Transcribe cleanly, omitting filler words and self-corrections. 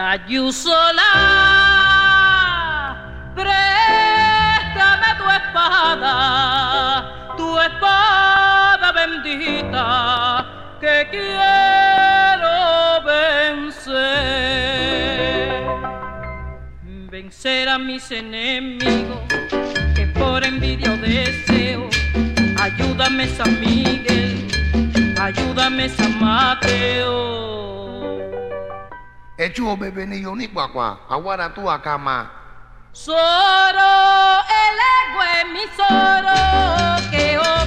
yo sola, préstame tu espada bendita, que quiero vencer a mis enemigos, que por envidia o deseo. Ayúdame San Miguel, ayúdame San Mateo. Echuo bebenillo ni kwakwa, awara tu akama. Soro, el ego es mi soro, que